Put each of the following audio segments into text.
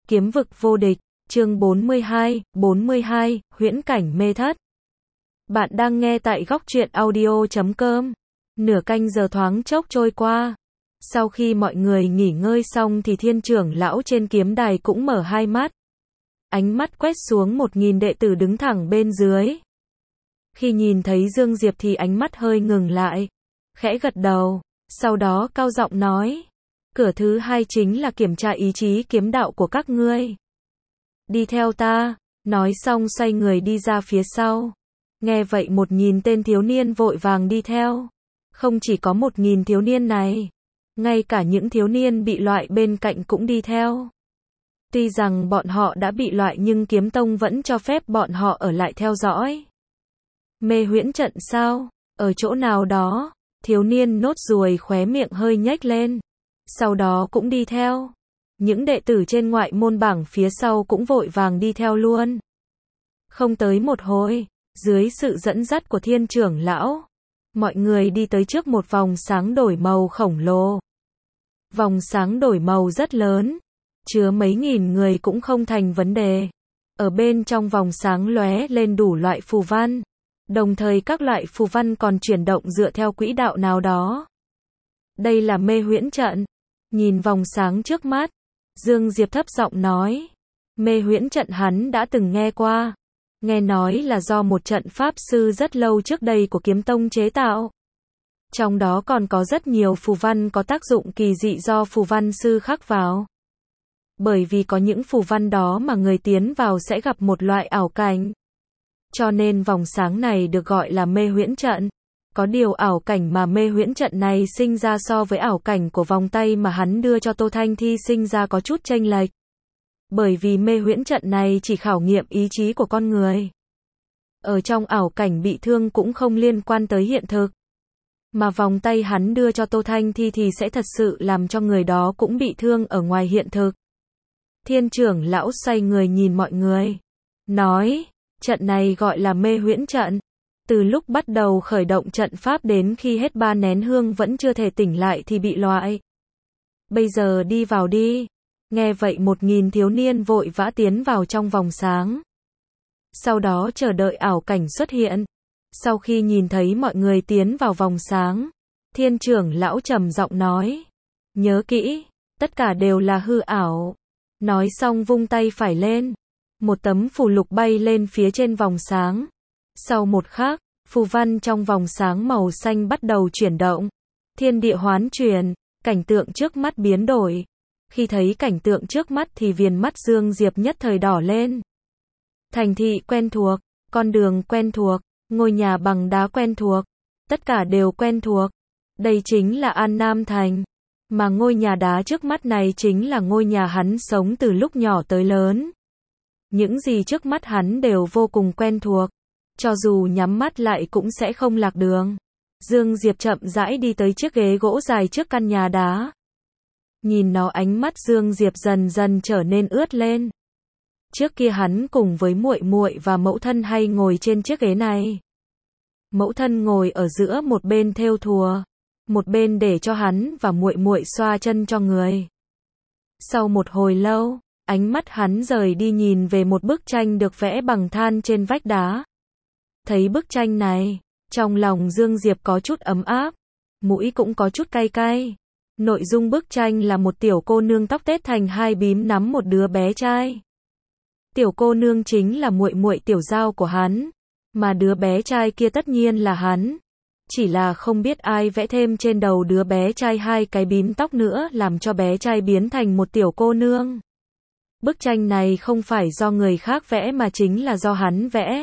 Kiếm vực vô địch, chương 42, huyễn cảnh mê thất. Bạn đang nghe tại góc truyện audio.com. Nửa canh giờ thoáng chốc trôi qua. Sau khi mọi người nghỉ ngơi xong thì thiên trưởng lão trên kiếm đài cũng mở hai mắt. Ánh mắt quét xuống 1000 đệ tử đứng thẳng bên dưới. Khi nhìn thấy Dương Diệp thì ánh mắt hơi ngừng lại. Khẽ gật đầu, sau đó cao giọng nói. Cửa thứ hai chính là kiểm tra ý chí kiếm đạo của các ngươi. Đi theo ta, nói xong xoay người đi ra phía sau. Nghe vậy 1000 tên thiếu niên vội vàng đi theo. Không chỉ có 1000 thiếu niên này, ngay cả những thiếu niên bị loại bên cạnh cũng đi theo. Tuy rằng bọn họ đã bị loại nhưng kiếm tông vẫn cho phép bọn họ ở lại theo dõi. Mê huyễn trận sao? Ở chỗ nào đó, thiếu niên nốt ruồi khóe miệng hơi nhếch lên. Sau đó cũng đi theo. Những đệ tử trên ngoại môn bảng phía sau cũng vội vàng đi theo luôn. Không tới một hồi, dưới sự dẫn dắt của thiên trưởng lão, mọi người đi tới trước một vòng sáng đổi màu khổng lồ. Vòng sáng đổi màu rất lớn, chứa mấy nghìn người cũng không thành vấn đề. Ở bên trong vòng sáng lóe lên đủ loại phù văn, đồng thời các loại phù văn còn chuyển động dựa theo quỹ đạo nào đó. Đây là mê huyễn trận. Nhìn vòng sáng trước mắt, Dương Diệp thấp giọng nói. Mê huyễn trận hắn đã từng nghe qua. Nghe nói là do một trận pháp sư rất lâu trước đây của kiếm tông chế tạo. Trong đó còn có rất nhiều phù văn có tác dụng kỳ dị do phù văn sư khắc vào. Bởi vì có những phù văn đó mà người tiến vào sẽ gặp một loại ảo cảnh. Cho nên vòng sáng này được gọi là mê huyễn trận. Có điều ảo cảnh mà mê huyễn trận này sinh ra so với ảo cảnh của vòng tay mà hắn đưa cho Tô Thanh Thi sinh ra có chút chênh lệch. Bởi vì mê huyễn trận này chỉ khảo nghiệm ý chí của con người. Ở trong ảo cảnh bị thương cũng không liên quan tới hiện thực. Mà vòng tay hắn đưa cho Tô Thanh Thi thì sẽ thật sự làm cho người đó cũng bị thương ở ngoài hiện thực. Thiên trưởng lão xoay người nhìn mọi người. Nói, trận này gọi là mê huyễn trận. Từ lúc bắt đầu khởi động trận pháp đến khi hết 3 nén hương vẫn chưa thể tỉnh lại thì bị loại. Bây giờ đi vào đi. Nghe vậy 1000 thiếu niên vội vã tiến vào trong vòng sáng. Sau đó chờ đợi ảo cảnh xuất hiện. Sau khi nhìn thấy mọi người tiến vào vòng sáng, thiên trưởng lão trầm giọng nói. Nhớ kỹ, tất cả đều là hư ảo. Nói xong vung tay phải lên. Một tấm phù lục bay lên phía trên vòng sáng. Sau một khắc, phù văn trong vòng sáng màu xanh bắt đầu chuyển động. Thiên địa hoán chuyển, cảnh tượng trước mắt biến đổi. Khi thấy cảnh tượng trước mắt thì viền mắt Dương Diệp nhất thời đỏ lên. Thành thị quen thuộc, con đường quen thuộc, ngôi nhà bằng đá quen thuộc, tất cả đều quen thuộc. Đây chính là An Nam Thành. Mà ngôi nhà đá trước mắt này chính là ngôi nhà hắn sống từ lúc nhỏ tới lớn. Những gì trước mắt hắn đều vô cùng quen thuộc. Cho dù nhắm mắt lại cũng sẽ không lạc đường. Dương Diệp chậm rãi đi tới chiếc ghế gỗ dài trước căn nhà đá. Nhìn nó ánh mắt Dương Diệp dần dần trở nên ướt lên. Trước kia hắn cùng với muội muội và mẫu thân hay ngồi trên chiếc ghế này. Mẫu thân ngồi ở giữa một bên thêu thùa, một bên để cho hắn và muội muội xoa chân cho người. Sau một hồi lâu, ánh mắt hắn rời đi nhìn về một bức tranh được vẽ bằng than trên vách đá. Thấy bức tranh này, trong lòng Dương Diệp có chút ấm áp, mũi cũng có chút cay cay. Nội dung bức tranh là một tiểu cô nương tóc tết thành hai bím nắm một đứa bé trai. Tiểu cô nương chính là muội muội Tiểu Giao của hắn, mà đứa bé trai kia tất nhiên là hắn. Chỉ là không biết ai vẽ thêm trên đầu đứa bé trai 2 cái bím tóc nữa làm cho bé trai biến thành một tiểu cô nương. Bức tranh này không phải do người khác vẽ mà chính là do hắn vẽ.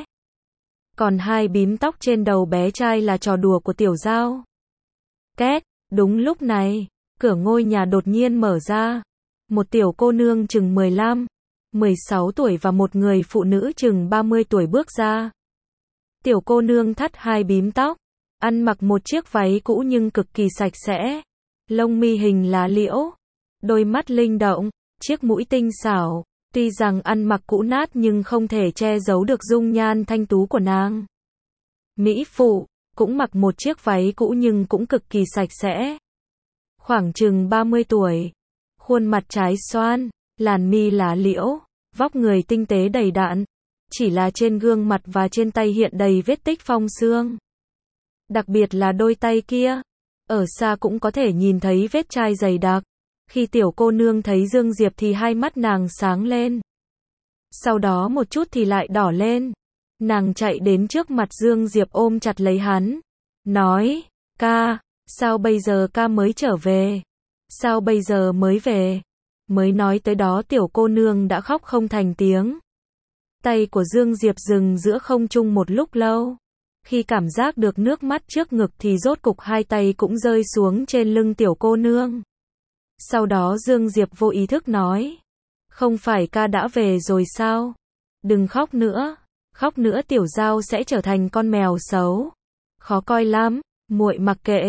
Còn 2 bím tóc trên đầu bé trai là trò đùa của Tiểu Giao. Két, đúng lúc này, cửa ngôi nhà đột nhiên mở ra. Một tiểu cô nương chừng 15, 16 tuổi và một người phụ nữ chừng 30 tuổi bước ra. Tiểu cô nương thắt 2 bím tóc, ăn mặc một chiếc váy cũ nhưng cực kỳ sạch sẽ. Lông mi hình lá liễu, đôi mắt linh động, chiếc mũi tinh xảo. Tuy rằng ăn mặc cũ nát nhưng không thể che giấu được dung nhan thanh tú của nàng. Mỹ phụ, cũng mặc một chiếc váy cũ nhưng cũng cực kỳ sạch sẽ. Khoảng chừng 30 tuổi. Khuôn mặt trái xoan, làn mi lá liễu, vóc người tinh tế đầy đặn, chỉ là trên gương mặt và trên tay hiện đầy vết tích phong xương. Đặc biệt là đôi tay kia, ở xa cũng có thể nhìn thấy vết chai dày đặc. Khi tiểu cô nương thấy Dương Diệp thì hai mắt nàng sáng lên. Sau đó một chút thì lại đỏ lên. Nàng chạy đến trước mặt Dương Diệp ôm chặt lấy hắn. Nói, ca, sao bây giờ ca mới trở về? Sao bây giờ mới về? Mới nói tới đó tiểu cô nương đã khóc không thành tiếng. Tay của Dương Diệp dừng giữa không trung một lúc lâu. Khi cảm giác được nước mắt trước ngực thì rốt cục hai tay cũng rơi xuống trên lưng tiểu cô nương. Sau đó Dương Diệp vô ý thức nói. Không phải ca đã về rồi sao? Đừng khóc nữa tiểu giao sẽ trở thành con mèo xấu. Khó coi lắm, muội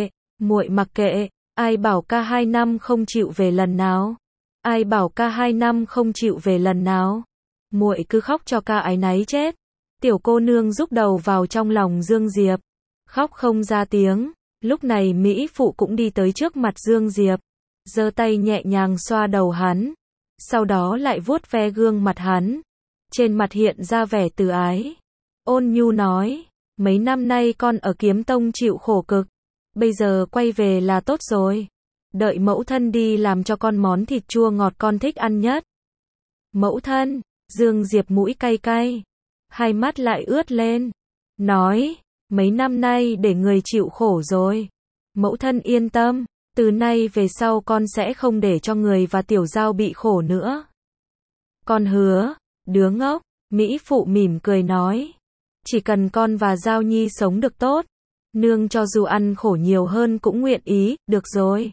mặc kệ, ai bảo ca 2 năm không chịu về lần nào? Ai bảo ca 2 năm không chịu về lần nào? Muội cứ khóc cho ca áy náy chết. Tiểu cô nương rúc đầu vào trong lòng Dương Diệp, khóc không ra tiếng. Lúc này Mỹ phụ cũng đi tới trước mặt Dương Diệp, giơ tay nhẹ nhàng xoa đầu hắn, sau đó lại vuốt ve gương mặt hắn. Trên mặt hiện ra vẻ từ ái. Ôn nhu nói, mấy năm nay con ở Kiếm Tông chịu khổ cực, bây giờ quay về là tốt rồi. Đợi mẫu thân đi làm cho con món thịt chua ngọt con thích ăn nhất. Mẫu thân, Dương Diệp mũi cay cay, hai mắt lại ướt lên, nói, mấy năm nay để người chịu khổ rồi. Mẫu thân yên tâm, từ nay về sau con sẽ không để cho người và tiểu giao bị khổ nữa. Con hứa, đứa ngốc, Mỹ phụ mỉm cười nói. Chỉ cần con và Giao Nhi sống được tốt, nương cho dù ăn khổ nhiều hơn cũng nguyện ý, được rồi.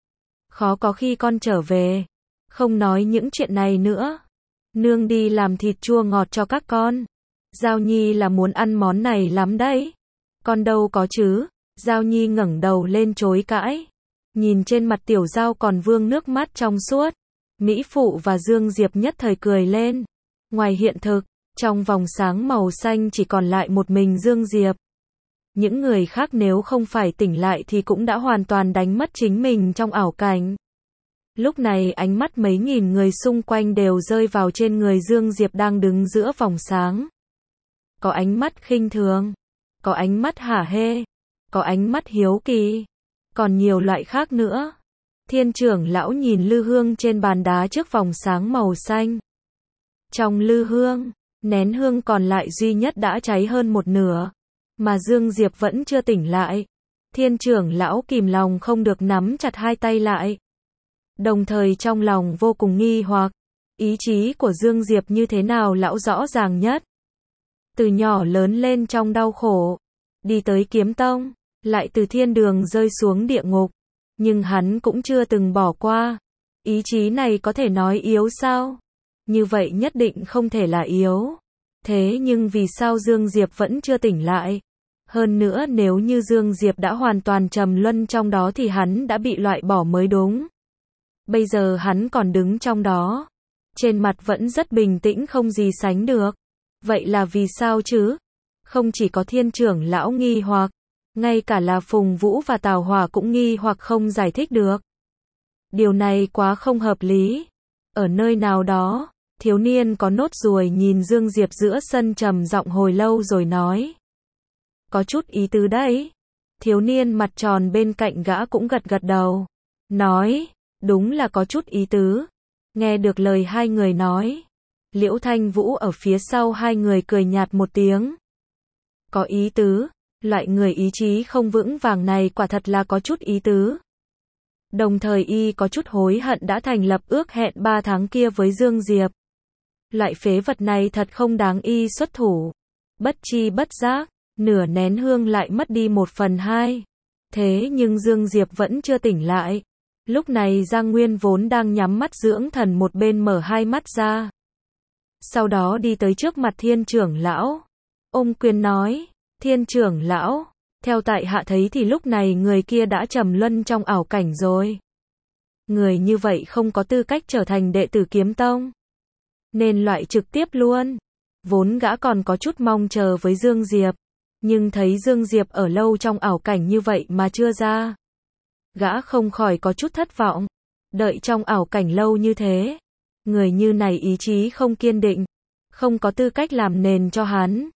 Khó có khi con trở về, không nói những chuyện này nữa. Nương đi làm thịt chua ngọt cho các con. Giao Nhi là muốn ăn món này lắm đấy. Con đâu có chứ. Giao Nhi ngẩng đầu lên chối cãi. Nhìn trên mặt tiểu Giao còn vương nước mắt trong suốt. Mỹ phụ và Dương Diệp nhất thời cười lên. Ngoài hiện thực, trong vòng sáng màu xanh chỉ còn lại một mình Dương Diệp. Những người khác nếu không phải tỉnh lại thì cũng đã hoàn toàn đánh mất chính mình trong ảo cảnh. Lúc này ánh mắt mấy nghìn người xung quanh đều rơi vào trên người Dương Diệp đang đứng giữa vòng sáng. Có ánh mắt khinh thường, có ánh mắt hả hê, có ánh mắt hiếu kỳ, còn nhiều loại khác nữa. Thiên trưởng lão nhìn lư hương trên bàn đá trước vòng sáng màu xanh. Trong lư hương, nén hương còn lại duy nhất đã cháy hơn một nửa, mà Dương Diệp vẫn chưa tỉnh lại. Thiên trưởng lão kìm lòng không được nắm chặt hai tay lại. Đồng thời trong lòng vô cùng nghi hoặc, ý chí của Dương Diệp như thế nào lão rõ ràng nhất. Từ nhỏ lớn lên trong đau khổ, đi tới Kiếm Tông, lại từ thiên đường rơi xuống địa ngục, nhưng hắn cũng chưa từng bỏ qua. Ý chí này có thể nói yếu sao? Như vậy nhất định không thể là yếu. Thế nhưng vì sao Dương Diệp vẫn chưa tỉnh lại? Hơn nữa nếu như Dương Diệp đã hoàn toàn trầm luân trong đó thì hắn đã bị loại bỏ mới đúng. Bây giờ hắn còn đứng trong đó, trên mặt vẫn rất bình tĩnh không gì sánh được. Vậy là vì sao chứ? Không chỉ có thiên trưởng lão nghi hoặc, ngay cả là Phùng Vũ và Tào Hỏa cũng nghi hoặc không giải thích được. Điều này quá không hợp lý. Ở nơi nào đó, thiếu niên có nốt ruồi nhìn Dương Diệp giữa sân trầm giọng hồi lâu rồi nói. Có chút ý tứ đấy. Thiếu niên mặt tròn bên cạnh gã cũng gật gật đầu. Nói, đúng là có chút ý tứ. Nghe được lời hai người nói, Liễu Thanh Vũ ở phía sau hai người cười nhạt một tiếng. Có ý tứ, loại người ý chí không vững vàng này quả thật là có chút ý tứ. Đồng thời y có chút hối hận đã thành lập ước hẹn 3 tháng kia với Dương Diệp. Loại phế vật này thật không đáng y xuất thủ. Bất chi bất giác, nửa nén hương lại mất đi 1/2. Thế nhưng Dương Diệp vẫn chưa tỉnh lại. Lúc này Giang Nguyên vốn đang nhắm mắt dưỡng thần một bên mở hai mắt ra. Sau đó đi tới trước mặt thiên trưởng lão. Ôm quyền nói, thiên trưởng lão, theo tại hạ thấy thì lúc này người kia đã trầm luân trong ảo cảnh rồi. Người như vậy không có tư cách trở thành đệ tử Kiếm Tông. Nên loại trực tiếp luôn. Vốn gã còn có chút mong chờ với Dương Diệp. Nhưng thấy Dương Diệp ở lâu trong ảo cảnh như vậy mà chưa ra. Gã không khỏi có chút thất vọng. Đợi trong ảo cảnh lâu như thế. Người như này ý chí không kiên định, không có tư cách làm nền cho hắn.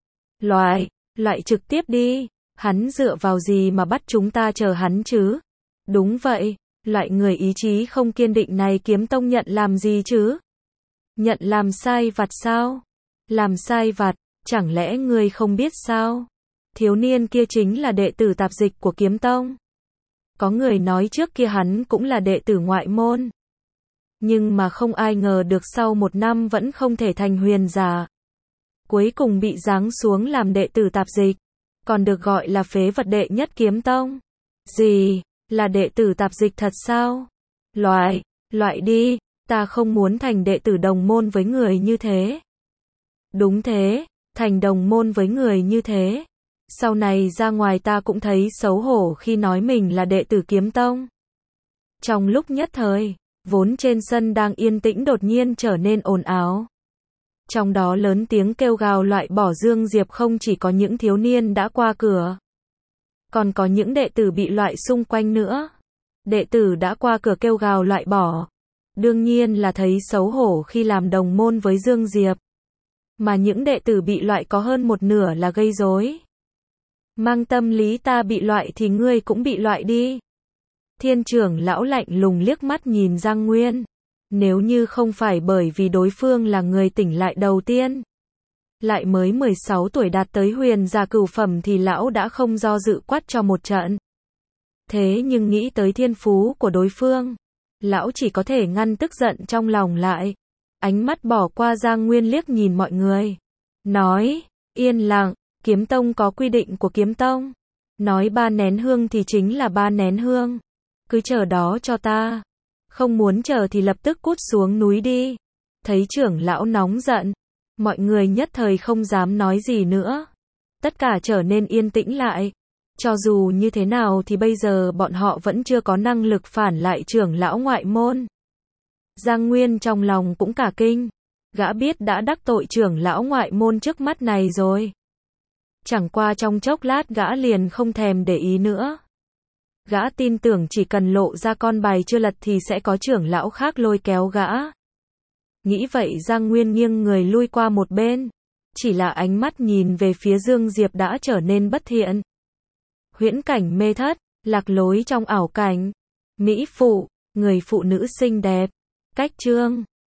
Loại trực tiếp đi, hắn dựa vào gì mà bắt chúng ta chờ hắn chứ? Đúng vậy, loại người ý chí không kiên định này Kiếm Tông nhận làm gì chứ? Nhận làm sai vặt sao? Làm sai vặt, chẳng lẽ ngươi không biết sao? Thiếu niên kia chính là đệ tử tạp dịch của Kiếm Tông. Có người nói trước kia hắn cũng là đệ tử ngoại môn. Nhưng mà không ai ngờ được sau 1 năm vẫn không thể thành huyền giả. Cuối cùng bị giáng xuống làm đệ tử tạp dịch. Còn được gọi là phế vật đệ nhất Kiếm Tông. Gì? Là đệ tử tạp dịch thật sao? Loại đi, ta không muốn thành đệ tử đồng môn với người như thế. Đúng thế, thành đồng môn với người như thế. Sau này ra ngoài ta cũng thấy xấu hổ khi nói mình là đệ tử Kiếm Tông. Trong lúc nhất thời, vốn trên sân đang yên tĩnh đột nhiên trở nên ồn ào. Trong đó lớn tiếng kêu gào loại bỏ Dương Diệp không chỉ có những thiếu niên đã qua cửa. Còn có những đệ tử bị loại xung quanh nữa. Đệ tử đã qua cửa kêu gào loại bỏ. Đương nhiên là thấy xấu hổ khi làm đồng môn với Dương Diệp. Mà những đệ tử bị loại có hơn 1/2 là gây rối. Mang tâm lý ta bị loại thì ngươi cũng bị loại đi. Thiên trưởng lão lạnh lùng liếc mắt nhìn Giang Nguyên. Nếu như không phải bởi vì đối phương là người tỉnh lại đầu tiên, lại mới 16 tuổi đạt tới huyền giả cửu phẩm thì lão đã không do dự quát cho một trận. Thế nhưng nghĩ tới thiên phú của đối phương, lão chỉ có thể ngăn tức giận trong lòng lại. Ánh mắt bỏ qua Giang Nguyên liếc nhìn mọi người. Nói, yên lặng, Kiếm Tông có quy định của Kiếm Tông. Nói 3 nén hương thì chính là 3 nén hương. Cứ chờ đó cho ta. Không muốn chờ thì lập tức cút xuống núi đi. Thấy trưởng lão nóng giận, mọi người nhất thời không dám nói gì nữa. Tất cả trở nên yên tĩnh lại. Cho dù như thế nào thì bây giờ bọn họ vẫn chưa có năng lực phản lại trưởng lão ngoại môn. Giang Nguyên trong lòng cũng cả kinh. Gã biết đã đắc tội trưởng lão ngoại môn trước mắt này rồi. Chẳng qua trong chốc lát gã liền không thèm để ý nữa. Gã tin tưởng chỉ cần lộ ra con bài chưa lật thì sẽ có trưởng lão khác lôi kéo gã. Nghĩ vậy Giang Nguyên nghiêng người lui qua một bên. Chỉ là ánh mắt nhìn về phía Dương Diệp đã trở nên bất thiện. Huyễn cảnh mê thất, lạc lối trong ảo cảnh. Mỹ phụ, người phụ nữ xinh đẹp. Cách chương